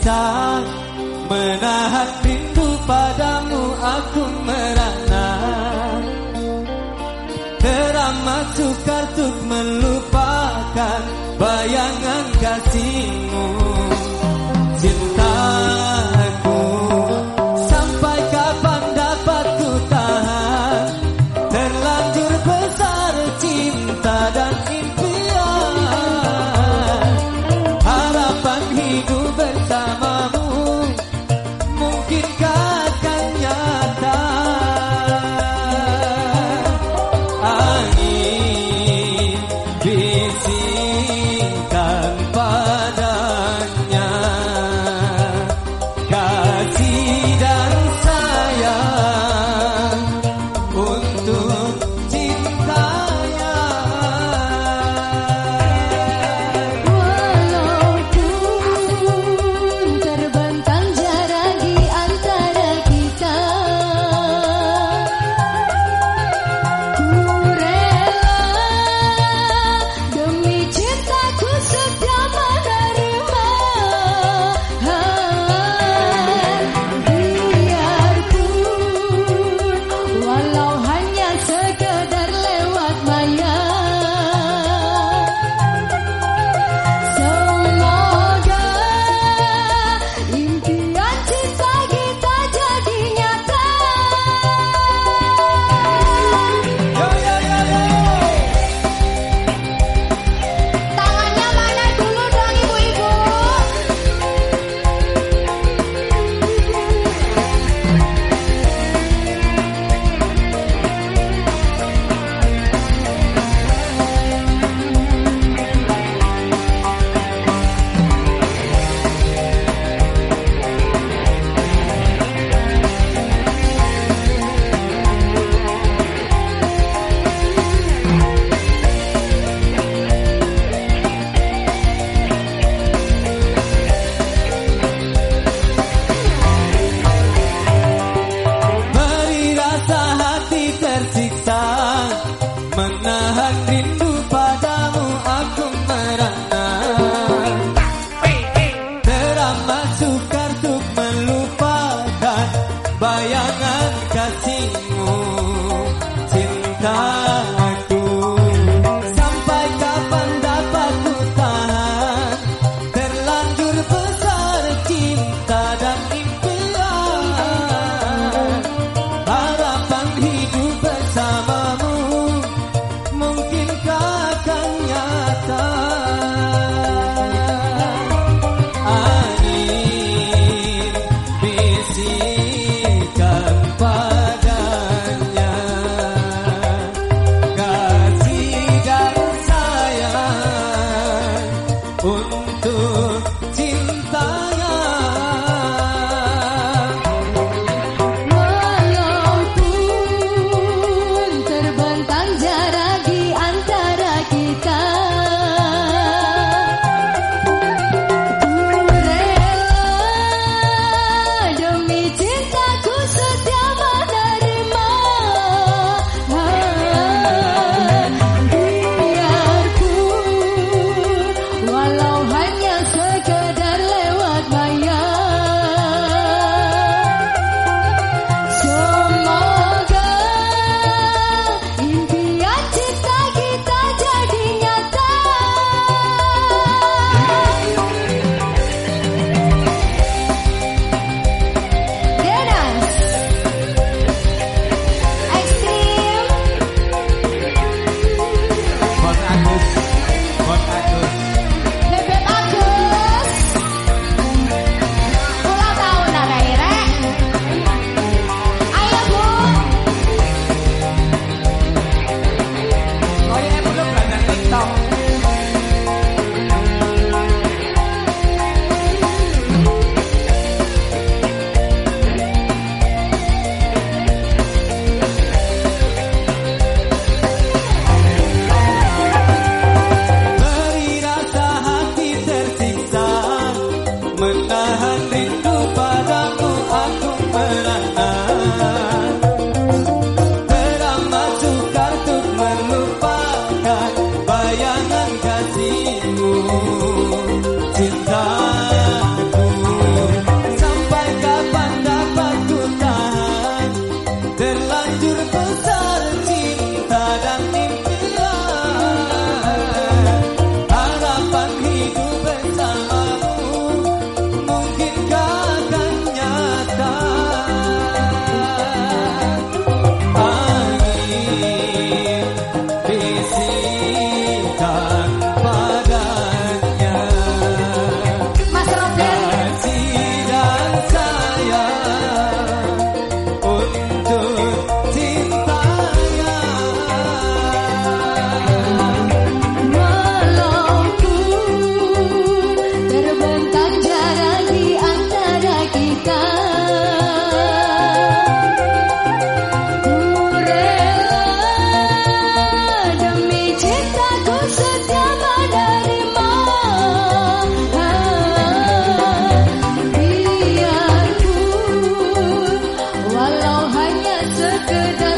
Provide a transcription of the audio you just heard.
cinta, menahan rindu padamu aku merana. Teramat sukar untuk melupakan bayangan kasihmu. Cintaku, sampai kapan dapat ku tahan? Terlanjur besar cinta dan impian. Harapan hidup bersamamu, mungkinkah akan nyata? Angin bisikan padanya kasih dan sayang untuk cintanya. Walaupun terbentang jarak di antara kita, ku rela demi cintaku setia menerima. Biarpun walau hanya sekedar lewat maya, semoga impian cinta kita jadi nyata. Yo yo yo yo. Tangannya mana dulu dong ibu-ibu. Beri rasa hati tersiksa, menahan rindu padamu aku merana. Teramat sukar untuk melupakan bayangan kasihmu. Cintaku, sampai kapan dapat ku tahan? Terlanjur besar cinta dan impian. Harapan hidup bersamamu, mungkinkah akan nyata? Angin bisikan padanya sekedar